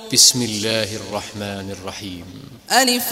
بسم الله الرحمن الرحيم. ألف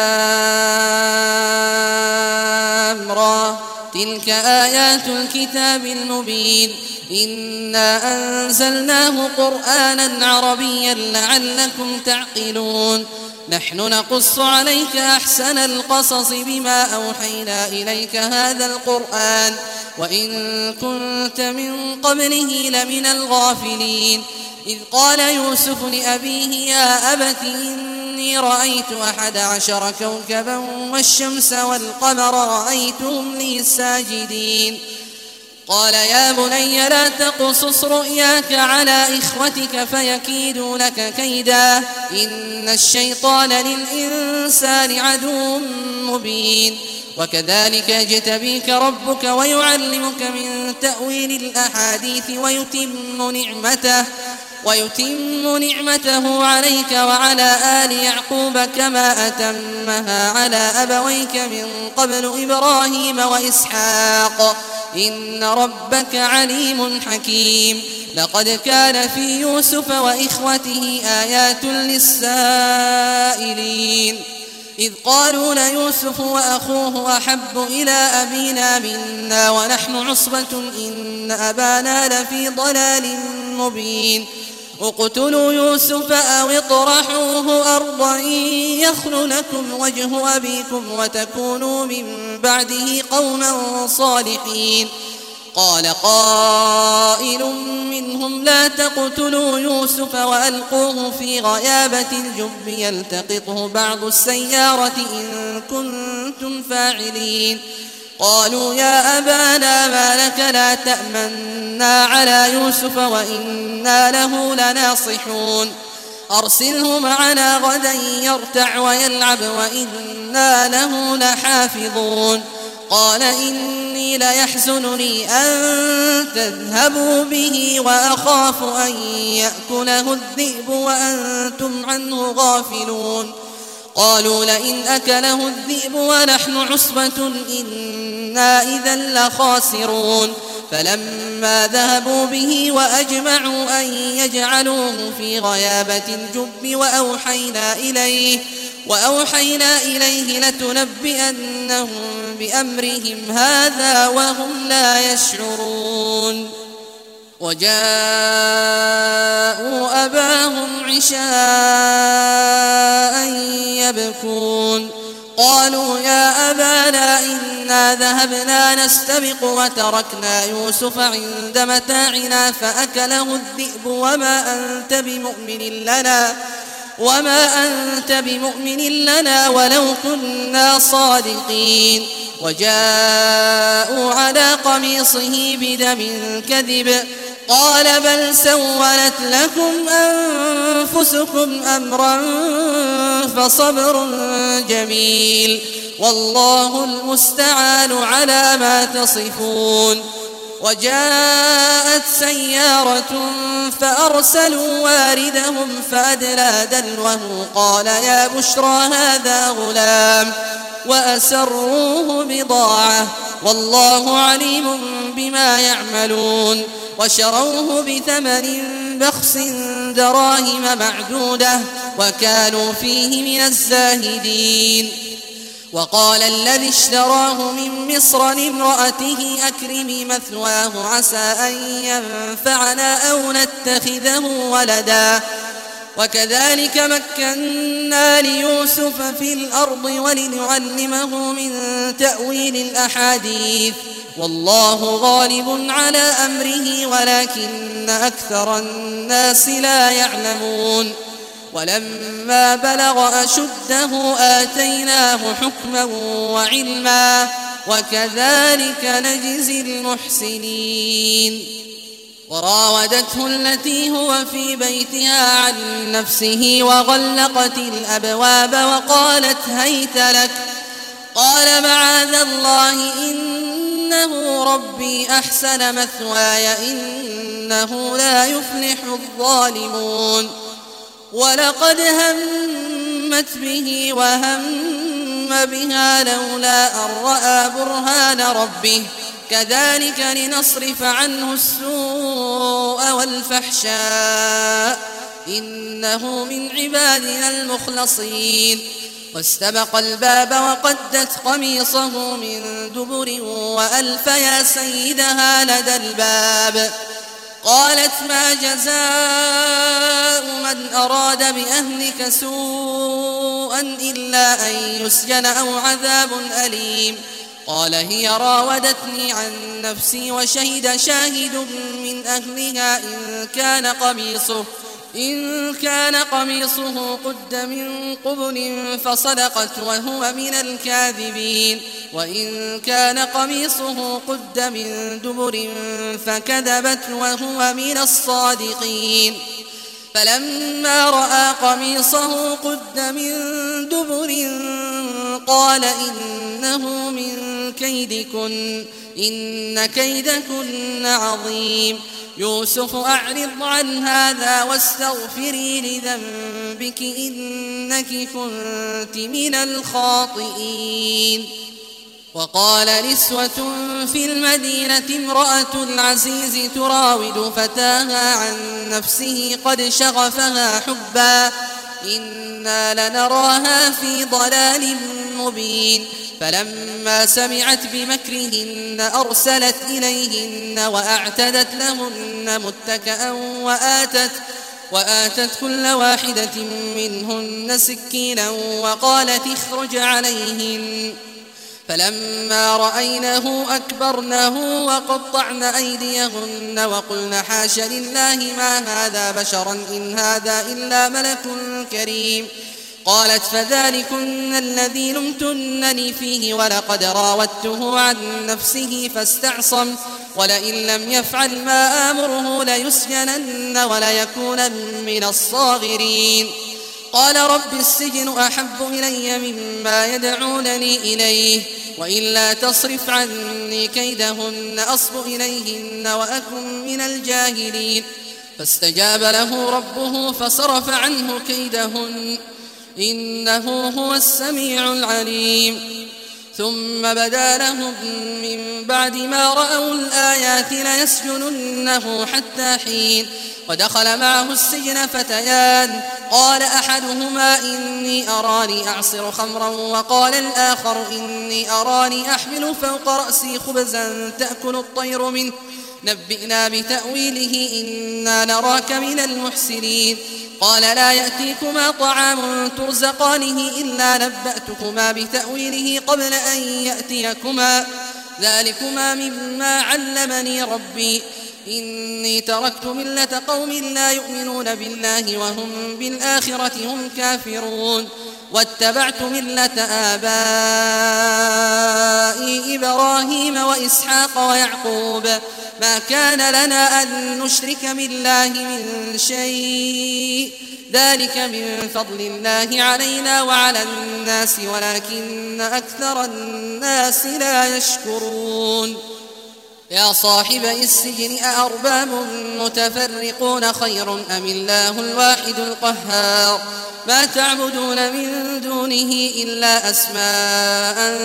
لام را تلك آيات الكتاب المبين إنا أنزلناه قرآنا عربيا لعلكم تعقلون نحن نقص عليك أحسن القصص بما أوحينا إليك هذا القرآن وإن كنت من قبله لمن الغافلين إذ قال يوسف لأبيه يا أبت إني رأيت 11 كوكبا والشمس والقمر رأيتهم لي ساجدين قال يا بني لا تقصص رؤياك على إخوتك فيكيدوا لك كيدا إن الشيطان للإنسان عدو مبين وكذلك يجتبيك ربك ويعلمك من تأويل الأحاديث ويتم نعمته عليك وعلى آل يعقوب كما أتمها على أبويك من قبل إبراهيم وإسحاق إن ربك عليم حكيم لقد كان في يوسف وإخوته آيات للسائلين إذ قالوا ليوسف وأخوه أحب إلى أبينا منا ونحن عصبة إن أبانا لفي ضلال مبين اقتلوا يوسف أو اطرحوه أرضا يخل لكم وجه أبيكم وتكونوا من بعده قوما صالحين قال قائل منهم لا تقتلوا يوسف وألقوه في غيابة الجب يلتقطه بعض السيارة إن كنتم فاعلين قالوا يا أبانا ما لك لا تأمنا على يوسف وإنا له لناصحون أرسله معنا غدا يرتع ويلعب وإنا له لحافظون قال إني ليحزنني أن تذهبوا به وأخاف أن يأكله الذئب وأنتم عنه غافلون قالوا لئن أكله الذئب ونحن عصبة إنا إذا لخاسرون فلما ذهبوا به وأجمعوا أن يجعلوه في غيابة الجب وأوحينا إليه لتنبئنهم بأمرهم هذا وهم لا يشعرون وجاءوا أباهم عشاء يبكون قالوا يا أبانا إنا ذهبنا نستبق وتركنا يوسف عند متاعنا فأكله الذئب وما أنت بمؤمن لنا ولو كنا صادقين وجاءوا على قميصه بدم كذب قال بل سولت لكم أنفسكم أمرا فصبر جميل والله المستعان على ما تصفون وجاءت سيارة فأرسلوا واردهم فأدلى دلوه قال يا بشرى هذا غلام وأسروه بضاعة والله عليم بما يعملون وشروه بثمن بخس دراهم معدودة وكانوا فيه من الزاهدين وقال الذي اشتراه من مصر لامرأته أكرمي مثواه عسى أن ينفعنا أو نتخذه ولدا وكذلك مكنا ليوسف في الأرض ولنعلمه من تأويل الأحاديث والله غالب على أمره ولكن أكثر الناس لا يعلمون ولما بلغ أشده آتيناه حكما وعلما وكذلك نجزي المحسنين وراودته التي هو في بيتها عن نفسه وغلقت الأبواب وقالت هيت لك قال معاذ الله إنه ربي أحسن مثواي إنه لا يفلح الظالمون ولقد همت به وهم بها لولا أن رأى برهان ربه كذلك لنصرف عنه السوء والفحشاء إنه من عبادنا المخلصين. واستبق الباب وقدت قميصه من دبر وألف يا سيدها لدى الباب. قالت ما جزاء من أراد بأهلك سوءا إلا أن يسجن أو عذاب أليم. قال هي راودتني عن نفسي وشهد شاهد من أهلها إن كان قميصه قد من قبل فصدقت وهو من الكاذبين وإن كان قميصه قد من دبر فكذبت وهو من الصادقين. فلما رأى قميصه قد من دبر قال إنه من كيدكن إن كيدكن عظيم. يوسف أعرض عن هذا واستغفري لذنبك إنك كنت من الخاطئين. وقال نسوة في المدينة امرأة العزيز تراود فتاها عن نفسه قد شغفها حبا إنا لنراها في ضلال مبين. فلما سمعت بمكرهن أرسلت إليهن وأعتدت لهن متكئا وآتت كل واحدة منهن سكينا وقالت اخرج عليهن. فلما رأينه أكبرنه وقطعن أيديهن وقلن حاش لله ما هذا بشرا إن هذا إلا ملك كريم. قالت فذلكن الذي لمتنني فيه ولقد راودته عن نفسه فاستعصم ولئن لم يفعل ما آمره ليسجنن وليكونن من الصاغرين. قال رب السجن أحب إلي مما يدعونني إليه وإلا تصرف عني كيدهن أصب إليهن وأكن من الجاهلين. فاستجاب له ربه فصرف عنه كيدهن إنه هو السميع العليم. ثم بدا لهم من بعد ما رأوا الآيات ليسجننه حتى حين. ودخل معه السجن فتيان قال أحدهما إني أراني أعصر خمرا وقال الآخر إني أراني أحمل فوق رأسي خبزا تأكل الطير منه نبئنا بتأويله إنا نراك من المحسنين. قال لا يأتيكما طعام ترزقانه إلا نبأتكما بتأويله قبل أن يأتيكما ذلكما مما علمني ربي إني تركت ملة قوم لا يؤمنون بالله وهم بالآخرة هم كافرون واتبعت ملة آبائي إبراهيم وإسحاق ويعقوب ما كان لنا أن نشرك بالله من شيء ذلك من فضل الله علينا وعلى الناس ولكن أكثر الناس لا يشكرون. يا صاحب السجن أأرباب متفرقون خير أم الله الواحد القهار ما تعبدون من دونه إلا أسماء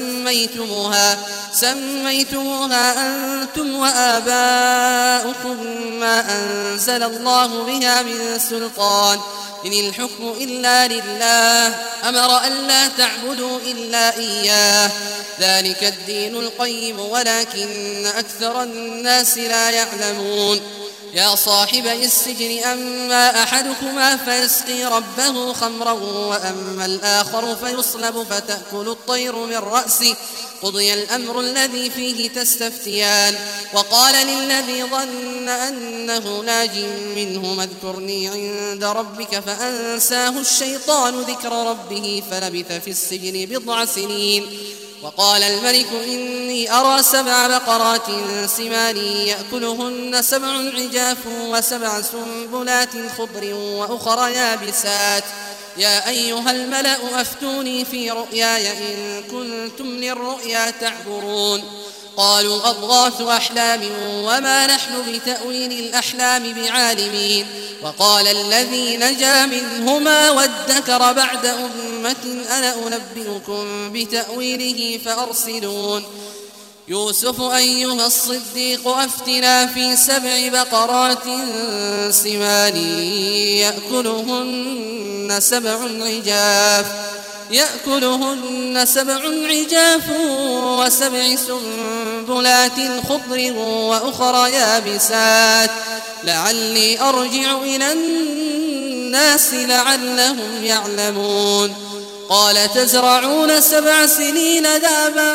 سميتموها أنتم وآباؤكم ما أنزل الله بها من سلطان إن الحكم إلا لله أمر أن لا تعبدوا إلا إياه ذلك الدين القيم ولكن أكثر الناس لا يعلمون. يا صاحب السجن أما أحدكما فيسقي ربه خمرا وأما الآخر فيصلب فتأكل الطير من رأسه قضي الأمر الذي فيه تستفتيان. وقال للذي ظن أنه ناج منهما اذكرني عند ربك فأنساه الشيطان ذكر ربه فلبث في السجن بضع سنين. وقال الملك إني أرى 7 بقرات سمان يأكلهن 7 عجاف و7 سنبلات خضر وأخر يابسات يا أيها الملأ أفتوني في رؤياي إن كنتم للرؤيا تعبرون. قالوا أضغاث أحلام وما نحن بتأويل الأحلام بعالمين. وقال الذي نجا منهما وادكر بعد أمة أنا أنبئكم بتأويله فأرسلون. يوسف أيها الصديق أفتنا في 7 بقرات سمان يأكلهن 7 عجاف و7 سنبلات خضر وأخر يابسات لعلي أرجع إلى الناس لعلهم يعلمون قال تزرعون 7 سنين دابا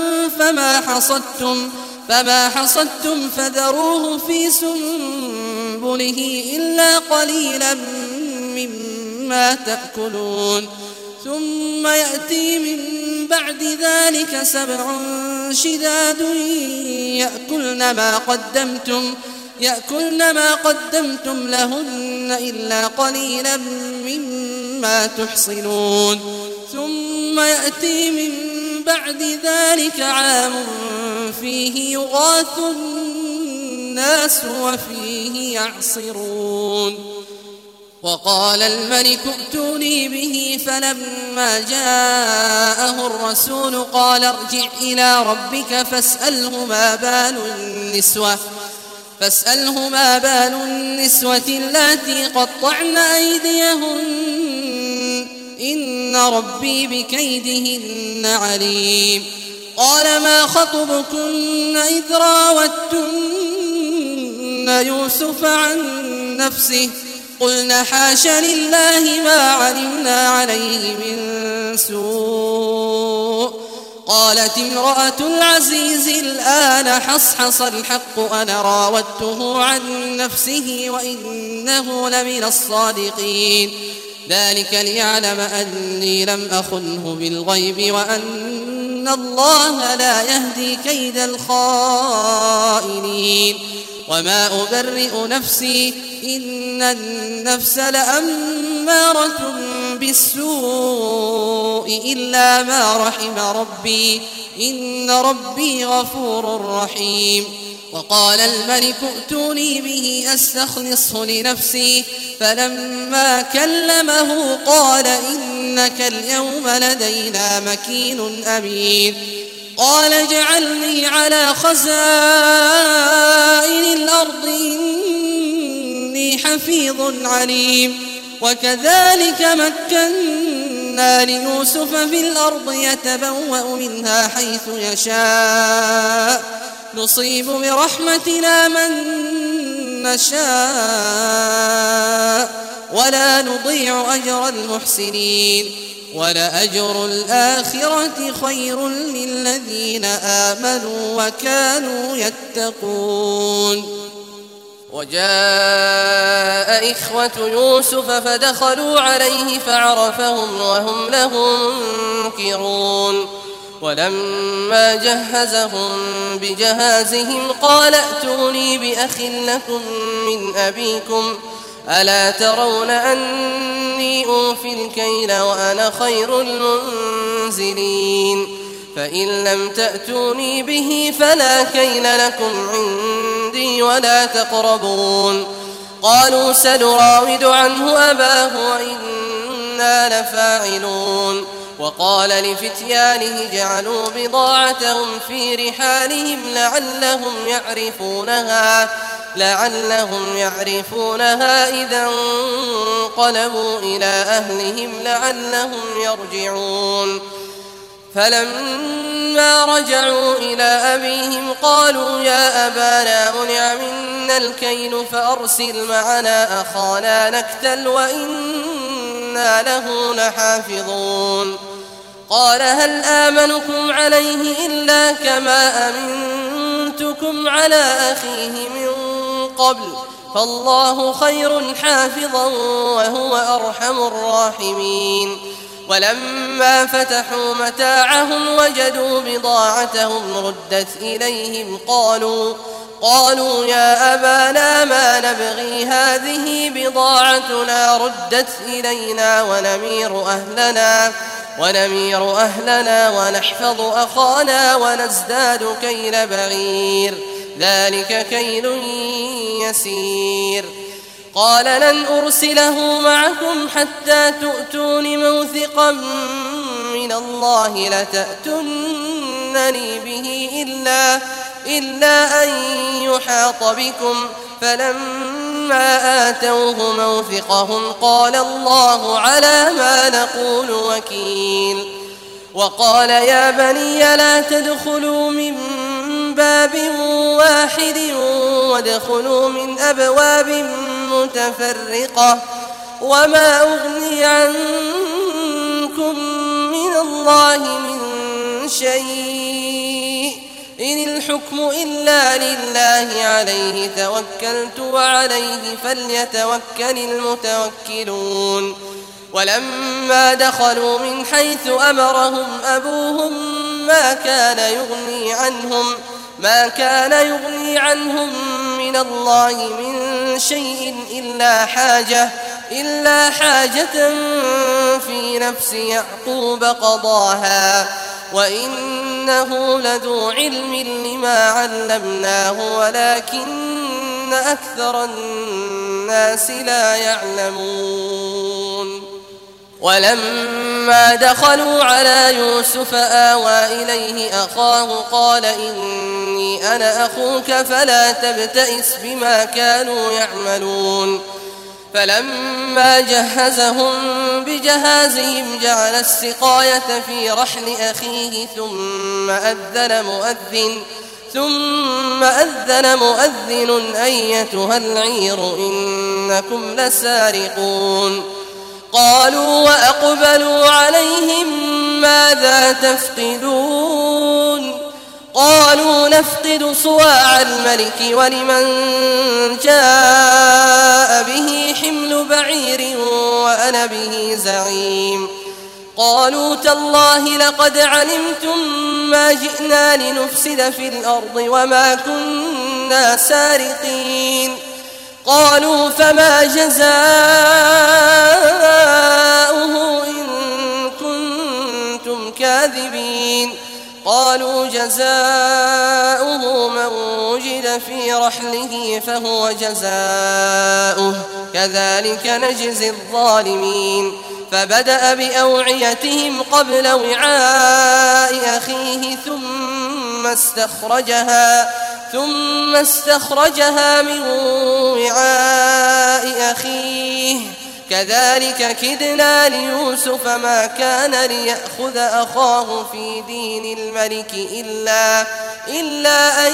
فما حصدتم فذروه في سنبله إلا قليلا مما تأكلون ثم يأتي من بعد ذلك 7 شداد يأكلن ما قدمتم لهن إلا قليلا مما تحصنون ثم يأتي من بعد ذلك عام فيه يغاث الناس وفيه يعصرون وقال الملك ائتوني به فلما جاءه الرسول قال ارجع إلى ربك فاسأله ما بال النسوة اللاتي قطعن أيديهن إن ربي بكيدهن عليم قال ما خطبكن إذ راوتن يوسف عن نفسه قلنا حاش لله ما علمنا عليه من سوء قالت امرأة العزيز الآن حصحص الحق أنا راودته عن نفسه وإنه لمن الصادقين ذلك ليعلم أني لم أخنه بالغيب وأن الله لا يهدي كيد الخائنين وما أبرئ نفسي إن النفس لأمارة بالسوء إلا ما رحم ربي إن ربي غفور رحيم وقال الملك ائتوني به أستخلصه لنفسي فلما كلمه قال إنك اليوم لدينا مكين أمين قال اجعلني على خزائن الأرض إني حفيظ عليم وكذلك مكنا ليوسف في الأرض يتبوأ منها حيث يشاء نصيب برحمتنا من نشاء ولا نضيع أجر المحسنين ولأجر الآخرة خير للذين آمنوا وكانوا يتقون وجاء إخوة يوسف فدخلوا عليه فعرفهم وهم له منكرون ولما جهزهم بجهازهم قال ائتوني بأخ لكم من أبيكم ألا ترون أني أوفي الكيل وأنا خير المنزلين فإن لم تأتوني به فلا كيل لكم عندي ولا تقربون قالوا سنراود عنه أباه وإنا لفاعلون وقال لفتيانه جعلوا بضاعتهم في رحالهم لعلهم يعرفونها إذا انقلبوا إلى أهلهم لعلهم يرجعون فلما رجعوا إلى أبيهم قالوا يا أبانا منع منا الكيل فأرسل معنا أخانا نكتل وإنا له لحافظون قال هل آمنكم عليه إلا كما أمنتكم على أخيه من قبل فالله خير حافظا وهو أرحم الراحمين ولما فتحوا متاعهم وجدوا بضاعتهم ردت إليهم قالوا يا أبانا ما نبغي هذه بضاعتنا ردت إلينا ونمير أهلنا ونحفظ أخانا ونزداد كيل بعير ذلك كيل يسير قال لن أرسله معكم حتى تؤتون موثقا من الله لتأتون تحيطونني به إلا أن يحاط بكم. فلما آتوه موثقهم قال الله على ما نقول وكيل. وقال يا بني لا تدخلوا من باب واحد وادخلوا من أبواب متفرقة وما أغني عنكم من الله من شيء إن الحكم إلا لله عليه توكلت وعليه فليتوكل المتوكلون. ولما دخلوا من حيث أمرهم أبوهم ما كان يغني عنهم من الله من شيء إلا حاجة في نفس يعقوب قضاها وإنه لذو علم لما علمناه ولكن أكثر الناس لا يعلمون. ولما دخلوا على يوسف آوى إليه أخاه قال إني أنا أخوك فلا تبتئس بما كانوا يعملون. فلما جهزهم بجهازهم جعل السقاية في رحل أخيه ثم أذن مؤذن أيتها العير إنكم لسارقون. قالوا وأقبلوا عليهم ماذا تفقدون؟ قالوا نفقد صواع الملك ولمن جاء به حمل بعير وأنا به زعيم. قالوا تالله لقد علمتم ما جئنا لنفسد في الأرض وما كنا سارقين. قالوا فما جزاؤه إن كنتم كاذبين؟ قالوا جزاؤه من وجد في رحله فهو جزاؤه كذلك نجزي الظالمين. فبدأ بأوعيتهم قبل وعاء أخيه ثم استخرجها من وعاء أخيه كذلك كدنا ليوسف ما كان ليأخذ أخاه في دين الملك إلا أن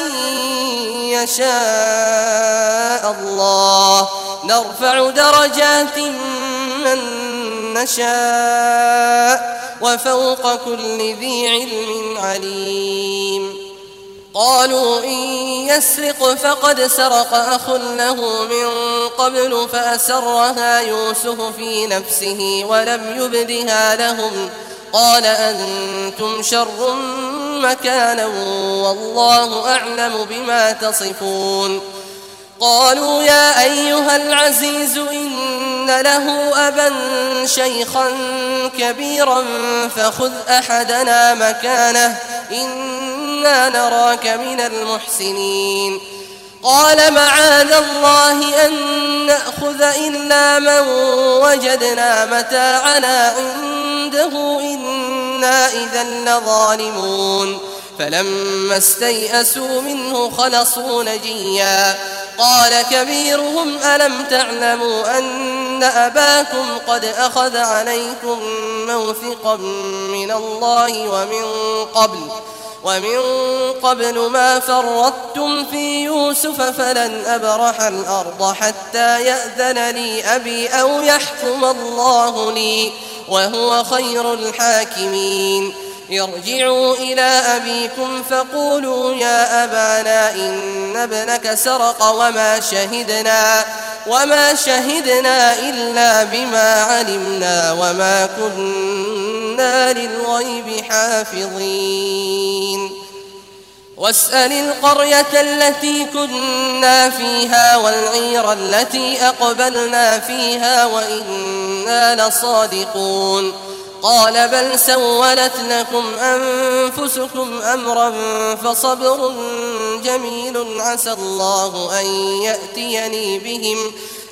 يشاء الله نرفع درجات من نشاء وفوق كل ذي علم عليم. قالوا إن يسرق فقد سرق أخ له من قبل فأسرها يوسف في نفسه ولم يبدها لهم قال أنتم شر مكانا والله أعلم بما تصفون. قالوا يا أيها العزيز إن له أبا شيخا كبيرا فخذ أحدنا مكانه إنا نراك من المحسنين. قال معاذ الله أن نأخذ إلا من وجدنا متاعنا عنده إنا إذا لظالمون. فلما استيئسوا منه خلصوا نجيا. قال كبيرهم ألم تعلموا أن أباكم قد أخذ عليكم موثقا من الله ومن قبل ما فرطتم في يوسف فلن أبرح الأرض حتى يأذن لي أبي أو يحكم الله لي وهو خير الحاكمين. ارجعوا إلى أبيكم فقولوا يا أبانا إن ابنك سرق وما شهدنا إلا بما علمنا وما كنا للغيب حافظين. واسأل القرية التي كنا فيها والعير التي أقبلنا فيها وإنا لصادقون. قال بل سولت لكم أنفسكم أمرا فصبر جميل عسى الله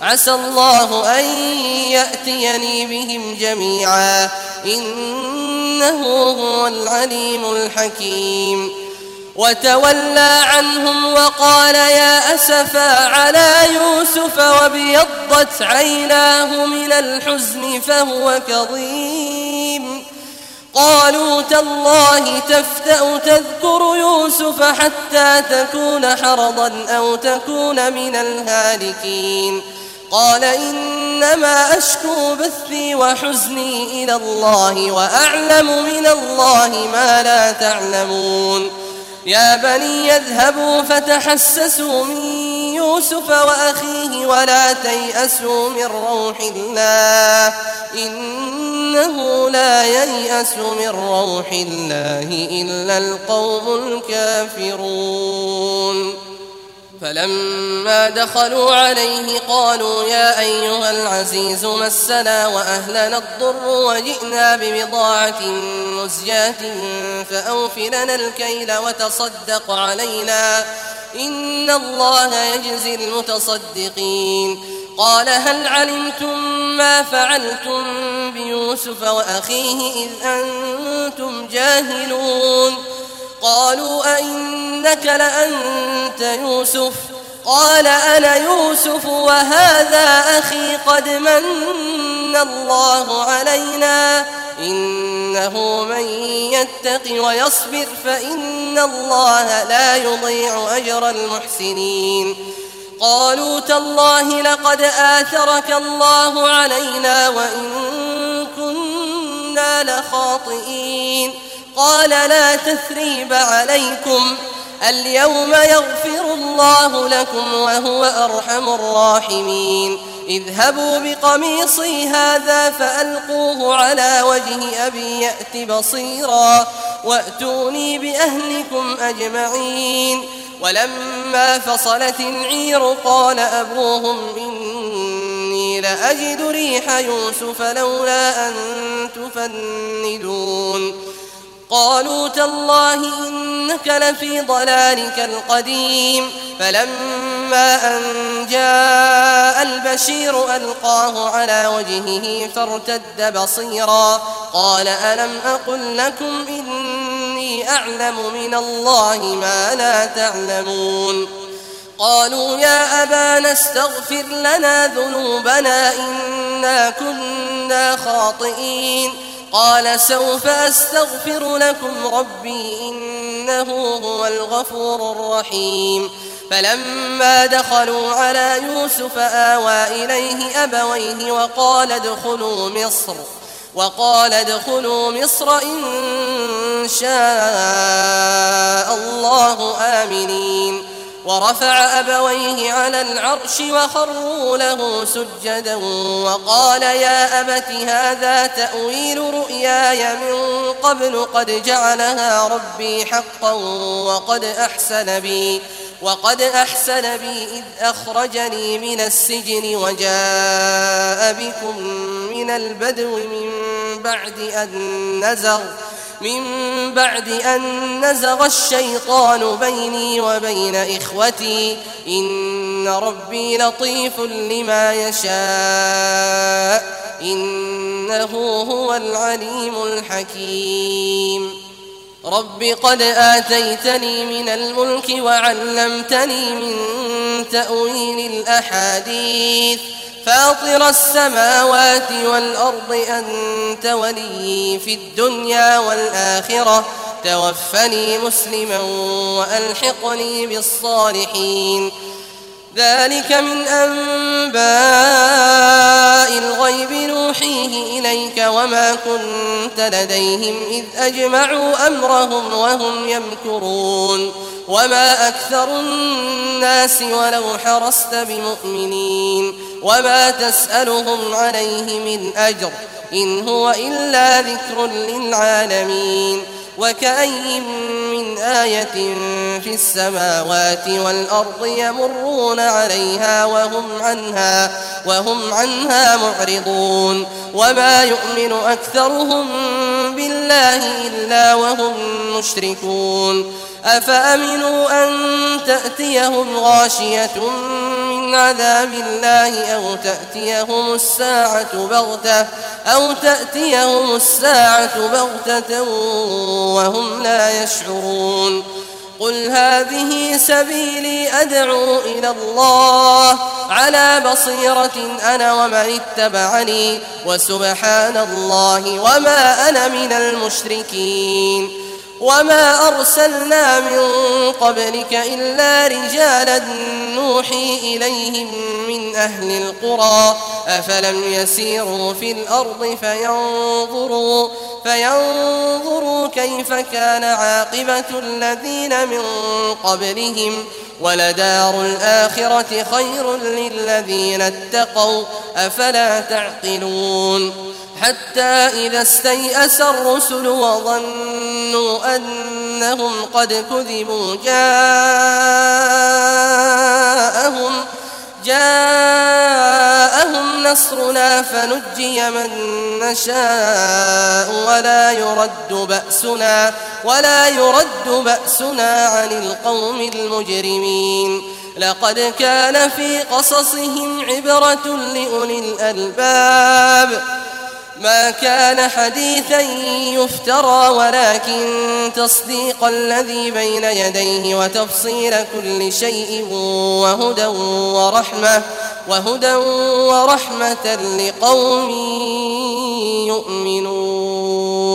أن يأتيني بهم جميعا إن إنه هو العليم الحكيم. وتولى عنهم وقال يا أسفا على يوسف وابيضت عيناه من الحزن فهو كظيم. قالوا تالله تفتأ تذكر يوسف حتى تكون حرضا أو تكون من الهالكين. قال إنما أشكو بثي وحزني إلى الله وأعلم من الله ما لا تعلمون. يا بني يذهبوا فتحسسوا من يوسف وأخيه ولا تيأسوا من روح الله إنه لا ييأس من روح الله إلا القوم الكافرون. فلما دخلوا عليه قالوا يا أيها العزيز مسنا وأهلنا الضر وجئنا ببضاعة مزجاة فأوف لنا الكيل وتصدق علينا إن الله يجزي المتصدقين. قال هل علمتم ما فعلتم بيوسف وأخيه إذ أنتم جاهلون؟ قالوا أئنك لأنت يوسف؟ قال أنا يوسف وهذا أخي قد من الله علينا إنه من يتق ويصبر فإن الله لا يضيع أجر المحسنين. قالوا تالله لقد آثرك الله علينا وإن كنا لخاطئين. قال لا تثريب عليكم اليوم يغفر الله لكم وهو أرحم الراحمين. اذهبوا بقميصي هذا فألقوه على وجه أبي يأت بصيرا وأتوني بأهلكم أجمعين. ولما فصلت العير قال أبوهم إني لأجد ريح يوسف لولا أن تفندون. قالوا تالله إنك لفي ضلالك القديم. فلما أن جاء البشير ألقاه على وجهه فارتد بصيرا قال ألم أقل لكم إني أعلم من الله ما لا تعلمون. قالوا يا أبانا استغفر لنا ذنوبنا إنا كنا خاطئين. قال سوف أستغفر لكم ربي إنه هو الغفور الرحيم. فلما دخلوا على يوسف آوى إليه أبويه وقال ادخلوا مصر إن شاء الله آمنين. ورفع أبويه على العرش وخروا له سجدا وقال يا أبت هذا تأويل رؤياي من قبل قد جعلها ربي حقا وقد أحسن بي إذ أخرجني من السجن وجاء بكم من البدو من بعد أن نزغ الشيطان بيني وبين إخوتي إن ربي لطيف لما يشاء إنه هو العليم الحكيم. رب قد آتيتني من الملك وعلمتني من تأويل الأحاديث فاطر السماوات والأرض أنت ولي في الدنيا والآخرة توفني مسلما وألحقني بالصالحين. ذلك من أنباء الغيب نوحيه إليك وما كنت لديهم إذ أجمعوا أمرهم وهم يمكرون. وما أكثر الناس ولو حرصت بمؤمنين وما تسألهم عليه من أجر إن هو إلا ذكر للعالمين. وكأي من آية في السماوات والأرض يمرون عليها وهم عنها معرضون. وما يؤمن أكثرهم بالله إلا وهم مشركون. أفأمنوا أن تأتيهم غاشية من من عذاب الله أو تأتيهم الساعة بغتة وهم لا يشعرون قل هذه سبيلي أدعو إلى الله على بصيرة أنا ومن اتبعني وسبحان الله وما أنا من المشركين وما أرسلنا من قبلك إلا رجالا نوحي إليهم من أهل القرى أفلم يسيروا في الأرض فينظروا كيف كان عاقبة الذين من قبلهم ولدار الآخرة خير للذين اتقوا أفلا تعقلون حتى إذا استيأس الرسل وظنوا أنهم قد كذبوا جاءهم نصرنا فنجي من نشاء ولا يرد بأسنا عن القوم المجرمين لقد كان في قصصهم عبرة لأولي الألباب ما كان حديثا يفترى ولكن تصديق الذي بين يديه وتفصيل كل شيء وهدى ورحمة لقوم يؤمنون